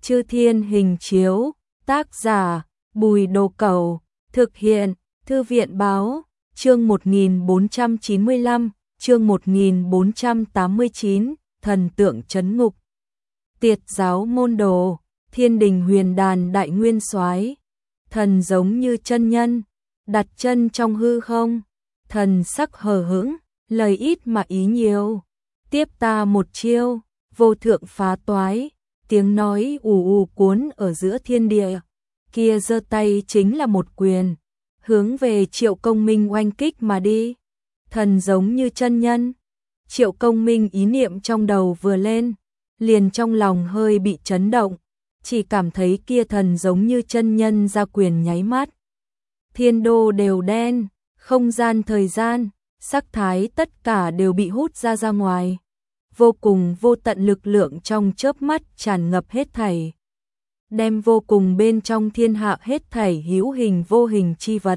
Chư Thiên hình chiếu, tác giả, Bùi Đồ Cẩu, thực hiện, Thư viện báo, chương 1495, chương 1489, thần tượng trấn ngục. Tiệt giáo môn đồ, Thiên Đình Huyền Đàn Đại Nguyên Soái, thần giống như chân nhân, đặt chân trong hư không, thần sắc hờ hững, lời ít mà ý nhiều, tiếp ta một chiêu, vô thượng phá toái, tiếng nói ù ù cuốn ở giữa thiên địa, kia giơ tay chính là một quyền, hướng về Triệu Công Minh oanh kích mà đi. Thần giống như chân nhân, Triệu Công Minh ý niệm trong đầu vừa lên, liền trong lòng hơi bị chấn động, chỉ cảm thấy kia thần giống như chân nhân ra quyền nháy mắt. Thiên đô đều đen, không gian thời gian, sắc thái tất cả đều bị hút ra ngoài. Vô cùng vô tận lực lượng trong chớp mắt tràn ngập hết thảy. Đem vô cùng bên trong thiên hạ hết thảy hữu hình vô hình chi vật.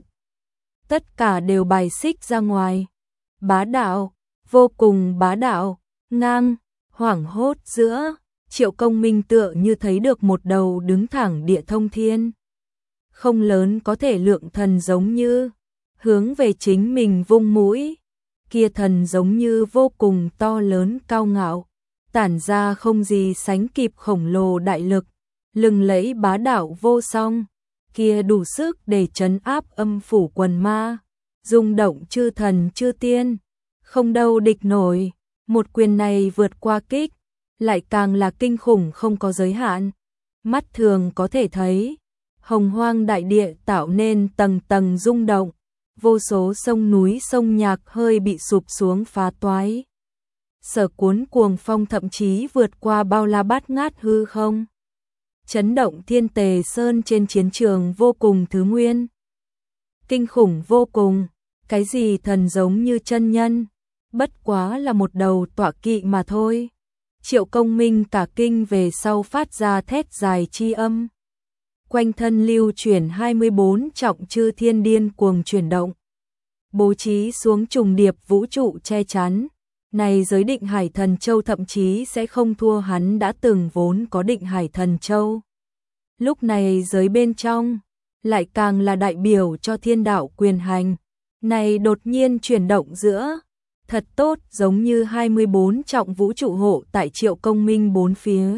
Tất cả đều bài xích ra ngoài. Bá đạo, vô cùng bá đạo, ngang, hoảng hốt giữa, Triệu Công Minh tựa như thấy được một đầu đứng thẳng địa thông thiên. Không lớn có thể lượng thần giống như, hướng về chính mình vung mũi. Kia thần giống như vô cùng to lớn cao ngạo, tản ra không gì sánh kịp khổng lồ đại lực, lừng lẫy bá đạo vô song, kia đủ sức để trấn áp âm phủ quần ma, rung động chư thần chư tiên, không đâu địch nổi. Một quyền này vượt qua kích, lại càng là kinh khủng không có giới hạn. Mắt thường có thể thấy, hồng hoang đại địa tạo nên tầng tầng rung động, vô số sông núi sông nhạc hơi bị sụp xuống phá toái. Sở cuốn cuồng phong thậm chí vượt qua bao la bát ngát hư không. Chấn động thiên tề sơn trên chiến trường vô cùng thứ nguyên. Kinh khủng vô cùng, cái gì thần giống như chân nhân, bất quá là một đầu tọa kỵ mà thôi. Triệu Công Minh cả kinh về sau phát ra thét dài chi âm. Quanh thân lưu chuyển 24 trọng chư thiên điên cuồng chuyển động. Bố trí xuống trùng điệp vũ trụ che chắn. Này giới Định Hải Thần Châu thậm chí sẽ không thua hắn đã từng vốn có Định Hải Thần Châu. Lúc này giới bên trong, lại càng là đại biểu cho thiên đạo quyền hành. Này đột nhiên chuyển động giữa, thật tốt giống như 24 trọng vũ trụ hộ tại Triệu Công Minh bốn phía.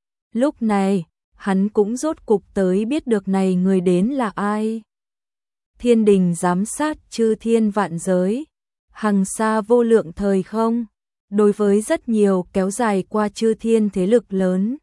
Lúc này, hắn cũng rốt cục tới biết được này người đến là ai. Thiên đình giám sát chư thiên vạn giới, hằng xa vô lượng thời không, đối với rất nhiều kéo dài qua chư thiên thế lực lớn.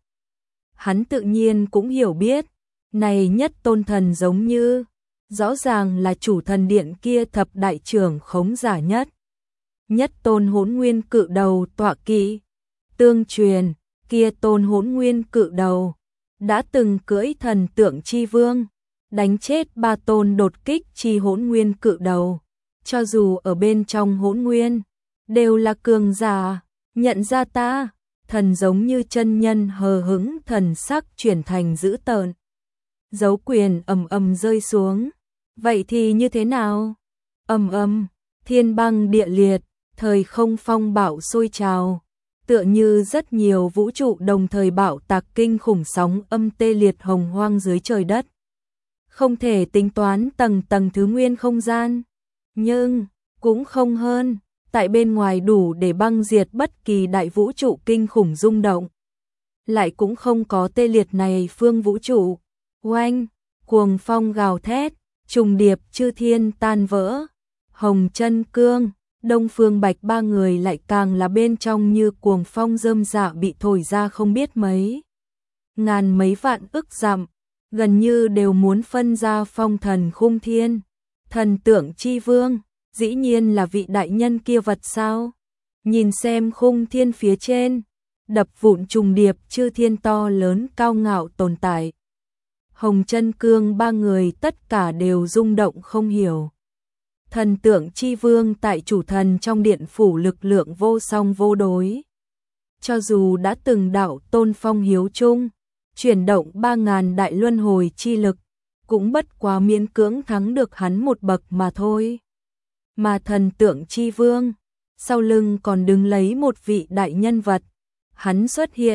Hắn tự nhiên cũng hiểu biết, này nhất tôn thần giống như, rõ ràng là chủ thần điện kia thập đại trưởng khống giả nhất. Nhất tôn hỗn nguyên cự đầu tọa kỵ, tương truyền, kia tôn hỗn nguyên cự đầu, đã từng cưỡi thần tượng chi vương, đánh chết ba tôn đột kích chi hỗn nguyên cự đầu. Cho dù ở bên trong hỗn nguyên, đều là cường giả, nhận ra ta, thần giống như chân nhân hờ hững thần sắc chuyển thành dữ tợn. Dấu quyền ầm ầm rơi xuống, vậy thì như thế nào? Ầm ầm, thiên băng địa liệt, thời không phong bạo sôi trào, tựa như rất nhiều vũ trụ đồng thời bạo tạc kinh khủng sóng âm tê liệt hồng hoang dưới trời đất. Không thể tính toán tầng tầng thứ nguyên không gian, nhưng cũng không hơn, tại bên ngoài đủ để băng diệt bất kỳ đại vũ trụ kinh khủng rung động. Lại cũng không có tê liệt này phương vũ trụ. Oanh, cuồng phong gào thét, trùng điệp chư thiên tan vỡ. Hồng Chân Cương, Đông Phương Bạch ba người lại càng là bên trong như cuồng phong rơm rạ bị thổi ra không biết mấy ngàn mấy vạn ức dặm, gần như đều muốn phân ra phong thần khung thiên. Thần tượng chi vương, dĩ nhiên là vị đại nhân kia vật sao? Nhìn xem khung thiên phía trên, đập vụn trùng điệp chư thiên to lớn cao ngạo tồn tại. Hồng Chân Cương ba người tất cả đều rung động không hiểu. Thần tượng chi vương tại chủ thần trong điện phủ lực lượng vô song vô đối. Cho dù đã từng đạo tôn phong hiếu trung, chuyển động 3.000 đại luân hồi chi lực, cũng bất quá miễn cưỡng thắng được hắn một bậc mà thôi. Mà thần tượng chi vương, sau lưng còn đứng lấy một vị đại nhân vật. Hắn xuất hiện,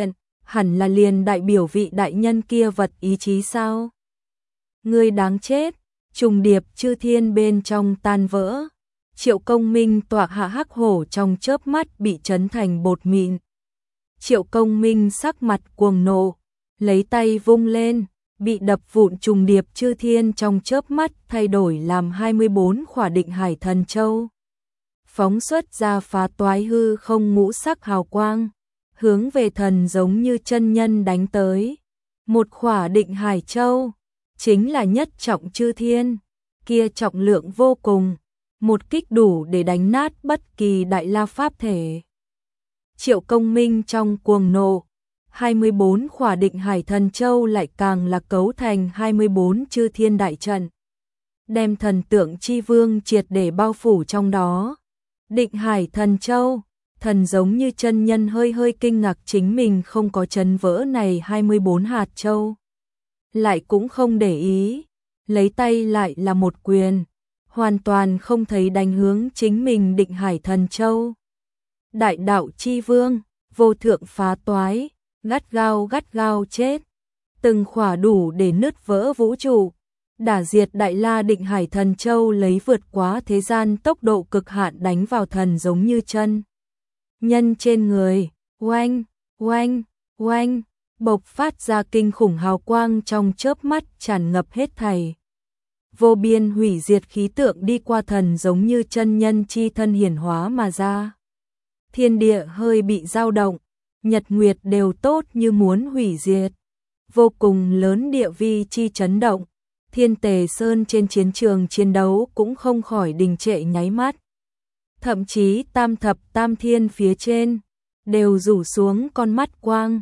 hẳn là liền đại biểu vị đại nhân kia vật ý chí sao? Ngươi đáng chết, trùng điệp chư thiên bên trong tan vỡ. Triệu Công Minh tọa hạ hắc hổ trong chớp mắt bị chấn thành bột mịn. Triệu Công Minh sắc mặt cuồng nộ, lấy tay vung lên, bị đập vụn trùng điệp chư thiên trong chớp mắt thay đổi làm 24 khỏa định hải thần châu. Phóng xuất ra phá toái hư không ngũ sắc hào quang, hướng về thần giống như chân nhân đánh tới. Một khỏa định hải châu, chính là nhất trọng chư thiên, kia trọng lượng vô cùng, một kích đủ để đánh nát bất kỳ đại la pháp thể. Triệu Công Minh trong cuồng nộ, 24 khỏa định hải thần châu lại càng là cấu thành 24 chư thiên đại trận, đem thần tượng chi vương triệt để bao phủ trong đó. Định hải thần châu, thần giống như chân nhân hơi hơi kinh ngạc chính mình không có chấn vỡ này 24 hạt châu. Lại cũng không để ý, lấy tay lại là một quyền, hoàn toàn không thấy đánh hướng chính mình định hải thần châu. Đại đạo chi vương, vô thượng phá toái, gắt gao chết, từng khỏa đủ để nứt vỡ vũ trụ, đả diệt đại la định hải thần châu lấy vượt quá thế gian tốc độ cực hạn đánh vào thần giống như chân nhân trên người, oanh, oanh, oanh, bộc phát ra kinh khủng hào quang trong chớp mắt tràn ngập hết thảy. Vô biên hủy diệt khí tượng đi qua thần giống như chân nhân chi thân hiển hóa mà ra. Thiên địa hơi bị dao động, nhật nguyệt đều tốt như muốn hủy diệt. Vô cùng lớn địa vi chi chấn động, Thiên Tề Sơn trên chiến trường chiến đấu cũng không khỏi đình trệ nháy mắt. Thậm chí tam thập tam thiên phía trên đều rủ xuống con mắt quang,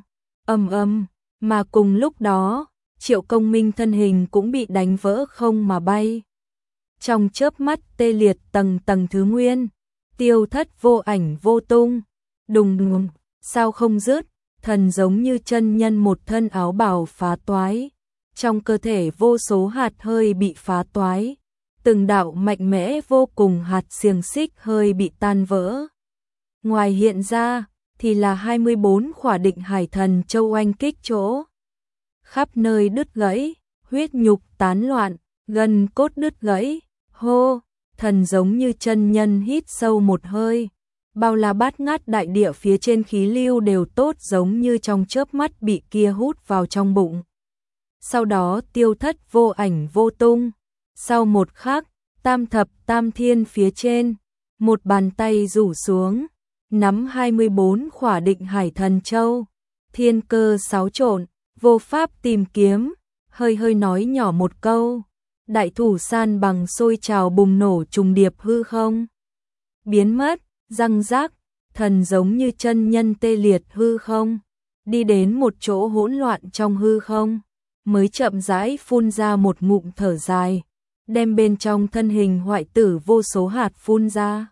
mà cùng lúc đó, Triệu Công Minh thân hình cũng bị đánh vỡ không mà bay. Trong chớp mắt tê liệt tầng tầng thứ nguyên, tiêu thất vô ảnh vô tung, đùng đùng, sao không dứt, thần giống như chân nhân một thân áo bào phá toái, trong cơ thể vô số hạt hơi bị phá toái, từng đạo mạnh mẽ vô cùng hạt xiềng xích hơi bị tan vỡ. Ngoài hiện ra thì là 24 khỏa định hải thần châu oanh kích chỗ, khắp nơi đứt gãy, huyết nhục tán loạn, gân cốt đứt gãy. Hô, thần giống như chân nhân hít sâu một hơi, bao la bát ngát đại địa phía trên khí lưu đều tốt giống như trong chớp mắt bị kia hút vào trong bụng. Sau đó tiêu thất vô ảnh vô tung. Sau một khắc, tam thập tam thiên phía trên, một bàn tay rủ xuống, nắm 24 khỏa định hải thần châu, thiên cơ xáo trộn, vô pháp tìm kiếm, hơi hơi nói nhỏ một câu. Đại thủ san bằng sôi trào bùng nổ trùng điệp hư không. Biến mất, răng rác, thần giống như chân nhân tê liệt hư không. Đi đến một chỗ hỗn loạn trong hư không, mới chậm rãi phun ra một ngụm thở dài, đem bên trong thân hình hoại tử vô số hạt phun ra.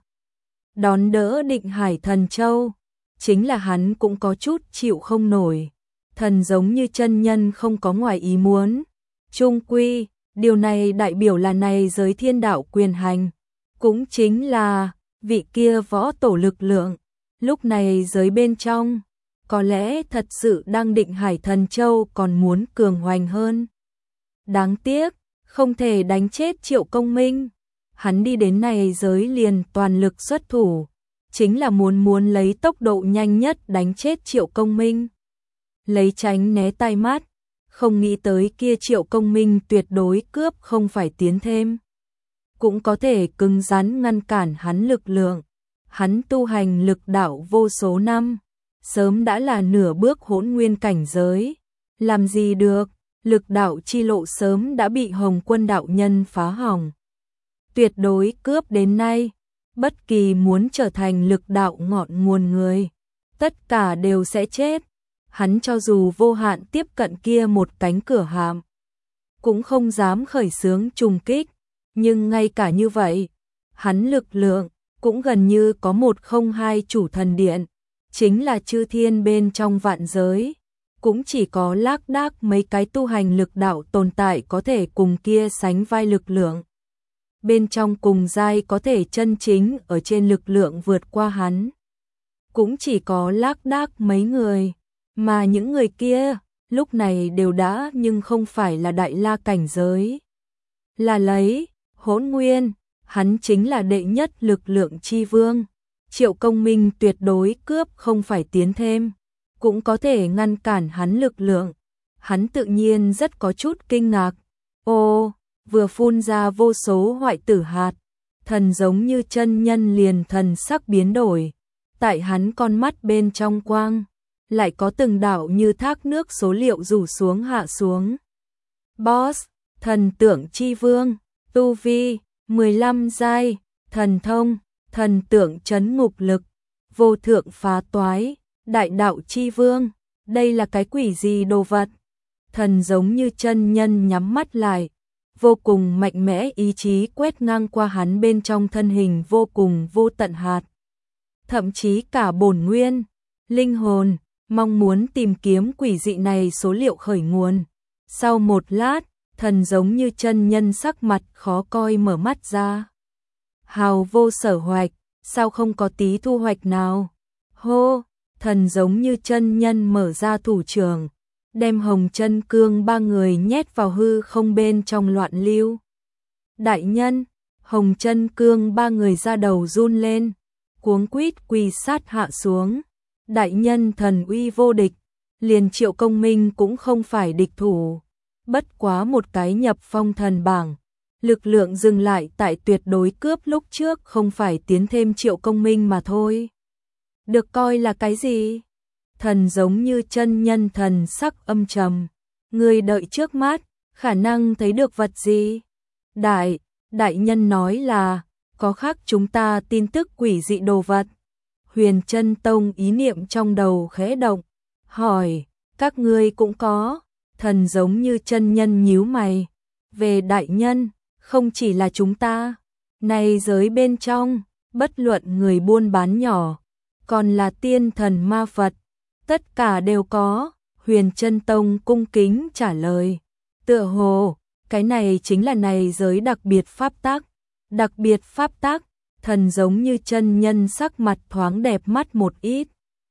Đón đỡ định hải thần châu, chính là hắn cũng có chút chịu không nổi. Thần giống như chân nhân không có ngoài ý muốn. Trung quy, điều này đại biểu là này giới thiên đạo quyền hành, cũng chính là vị kia võ tổ lực lượng. Lúc này giới bên trong, có lẽ thật sự đang định hải thần châu còn muốn cường hoành hơn. Đáng tiếc, không thể đánh chết Triệu Công Minh. Hắn đi đến này giới liền toàn lực xuất thủ, chính là muốn lấy tốc độ nhanh nhất đánh chết Triệu Công Minh. Lấy tránh né tai mắt, không nghĩ tới kia Triệu Công Minh tuyệt đối cướp không phải tiến thêm. Cũng có thể cứng rắn ngăn cản hắn lực lượng. Hắn tu hành lực đạo vô số năm, sớm đã là nửa bước hỗn nguyên cảnh giới. Làm gì được, lực đạo chi lộ sớm đã bị Hồng Quân đạo nhân phá hỏng. Tuyệt đối cướp đến nay, bất kỳ muốn trở thành lực đạo ngọn nguồn người, tất cả đều sẽ chết. Hắn cho dù vô hạn tiếp cận kia một cánh cửa hàm, cũng không dám khởi xướng trùng kích, nhưng ngay cả như vậy, hắn lực lượng cũng gần như có 102 chủ thần điện, chính là chư thiên bên trong vạn giới, cũng chỉ có lác đác mấy cái tu hành lực đạo tồn tại có thể cùng kia sánh vai lực lượng. Bên trong cùng giai có thể chân chính ở trên lực lượng vượt qua hắn, cũng chỉ có lác đác mấy người. Mà những người kia, lúc này đều đã nhưng không phải là đại la cảnh giới. Là lấy, Hỗn Nguyên, hắn chính là đệ nhất lực lượng chi vương. Triệu Công Minh tuyệt đối cướp không phải tiến thêm, cũng có thể ngăn cản hắn lực lượng. Hắn tự nhiên rất có chút kinh ngạc. Ô, vừa phun ra vô số hoại tử hạt, thần giống như chân nhân liền thần sắc biến đổi. Tại hắn con mắt bên trong quang, lại có từng đạo như thác nước số liệu rủ xuống hạ xuống. Boss, thần tượng chi vương, tu vi, 15 giai, thần thông, thần tượng trấn ngục lực, vô thượng phá toái, đại đạo chi vương, đây là cái quỷ gì đồ vật? Thần giống như chân nhân nhắm mắt lại, vô cùng mạnh mẽ ý chí quét ngang qua hắn bên trong thân hình vô cùng vô tận hạt. Thậm chí cả bổn nguyên, linh hồn, mong muốn tìm kiếm quỷ dị này số liệu khởi nguồn. Sau một lát, thần giống như chân nhân sắc mặt khó coi mở mắt ra. Hào vô sở hoạch, sao không có tí thu hoạch nào? Hô, thần giống như chân nhân mở ra thủ trưởng, đem Hồng Chân Cương ba người nhét vào hư không bên trong loạn lưu. Đại nhân, Hồng Chân Cương ba người ra đầu run lên, cuống quýt quỳ sát hạ xuống. Đại nhân thần uy vô địch, liền Triệu Công Minh cũng không phải địch thủ. Bất quá một cái nhập phong thần bảng, lực lượng dừng lại tại tuyệt đối cướp lúc trước không phải tiến thêm Triệu Công Minh mà thôi. Được coi là cái gì? Thần giống như chân nhân thần sắc âm trầm. Người đợi trước mắt, khả năng thấy được vật gì? Đại nhân nói là, có khác chúng ta tin tức quỷ dị đồ vật. Huyền Chân Tông ý niệm trong đầu khẽ động, hỏi, các ngươi cũng có? Thần giống như chân nhân nhíu mày. Về đại nhân, không chỉ là chúng ta, này giới bên trong, bất luận người buôn bán nhỏ, còn là tiên thần ma Phật, tất cả đều có. Huyền Chân Tông cung kính trả lời. Tựa hồ, cái này chính là này giới đặc biệt pháp tắc. Đặc biệt pháp tắc, thần giống như chân nhân sắc mặt thoáng đẹp mắt một ít.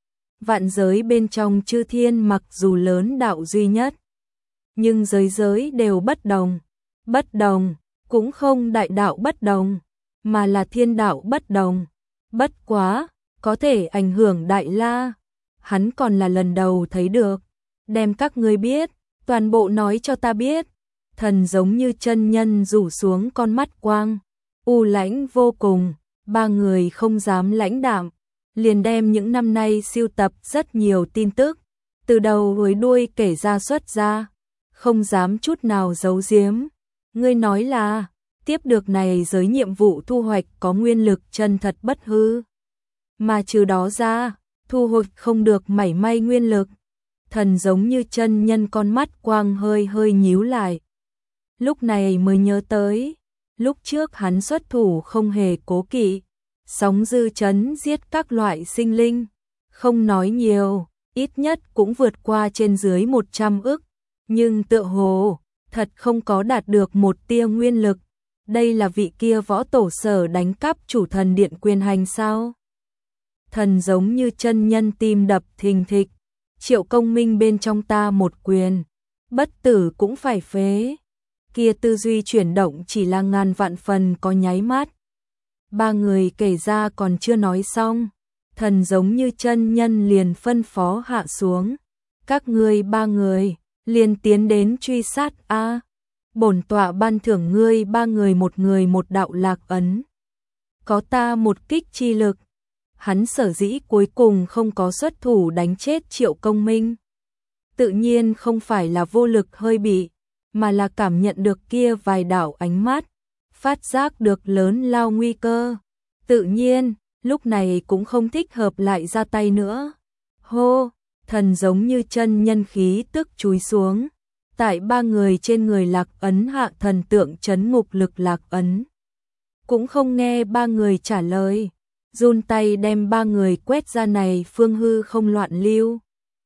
Vạn giới bên trong chư thiên mặc dù lớn đạo duy nhất, nhưng giới đều bất đồng. Bất đồng, cũng không đại đạo bất đồng, mà là thiên đạo bất đồng. Bất quá, có thể ảnh hưởng đại la. Hắn còn là lần đầu thấy được. Đem các ngươi biết, toàn bộ nói cho ta biết. Thần giống như chân nhân rủ xuống con mắt quang, u lãnh vô cùng. Ba người không dám lãnh đạm, liền đem những năm nay siêu tập rất nhiều tin tức, từ đầu tới đuôi kể ra xuất ra, không dám chút nào giấu giếm. Ngươi nói là, tiếp được này giới nhiệm vụ thu hoạch có nguyên lực chân thật bất hư. Mà trừ đó ra, thu hoạch không được mảy may nguyên lực. Thần giống như chân nhân con mắt quang hơi nhíu lại. Lúc này mới nhớ tới, lúc trước hắn xuất thủ không hề cố kỵ, sóng dư chấn giết các loại sinh linh, không nói nhiều, ít nhất cũng vượt qua trên dưới 100 ức, nhưng tựa hồ thật không có đạt được một tia nguyên lực. Đây là vị kia võ tổ sở đánh cắp chủ thần điện quyền hành sao? Thần giống như chân nhân tim đập thình thịch. Triệu Công Minh bên trong ta một quyền, bất tử cũng phải phế. Kia tư duy chuyển động chỉ là ngàn vạn phần có nháy mắt. Ba người kể ra còn chưa nói xong, thần giống như chân nhân liền phân phó hạ xuống. Các ngươi ba người, liền tiến đến truy sát a. Bổn tọa ban thưởng ngươi ba người một đạo lạc ấn. Có ta một kích chi lực. Hắn sở dĩ cuối cùng không có xuất thủ đánh chết Triệu Công Minh. Tự nhiên không phải là vô lực hơi bị, mà là cảm nhận được kia vài đạo ánh mắt, phát giác được lớn lao nguy cơ. Tự nhiên, lúc này cũng không thích hợp lại ra tay nữa. Hô, thần giống như chân nhân khí tức chúi xuống. Tại ba người trên người lạc ấn hạ thần tượng trấn ngục lực lạc ấn. Cũng không nghe ba người trả lời, run tay đem ba người quét ra này phương hư không loạn lưu.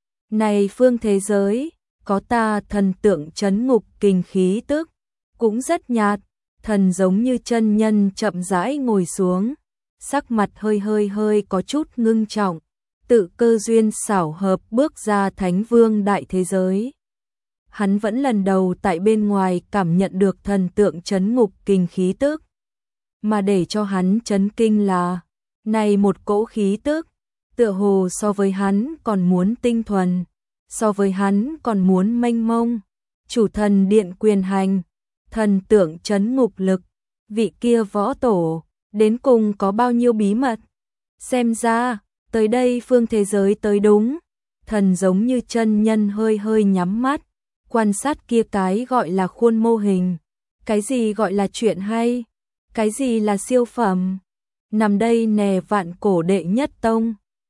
Này phương thế giới, có ta thần tượng trấn ngục kinh khí tức, cũng rất nhạt. Thần giống như chân nhân chậm rãi ngồi xuống, sắc mặt hơi có chút ngưng trọng, tự cơ duyên xảo hợp bước ra Thánh Vương đại thế giới. Hắn vẫn lần đầu tại bên ngoài cảm nhận được thần tượng trấn ngục kinh khí tức. Mà để cho hắn chấn kinh là, này một cỗ khí tức, tựa hồ so với hắn còn muốn tinh thuần, so với hắn còn muốn mênh mông. Chủ thần điện quyền hành, thần tượng trấn ngục lực, vị kia võ tổ, đến cùng có bao nhiêu bí mật. Xem ra, tới đây phương thế giới tới đúng. Thần giống như chân nhân hơi hơi nhắm mắt, quan sát kia cái gọi là khuôn mô hình. Cái gì gọi là chuyện hay? Cái gì là siêu phẩm? Nằm đây nè vạn cổ đệ nhất tông.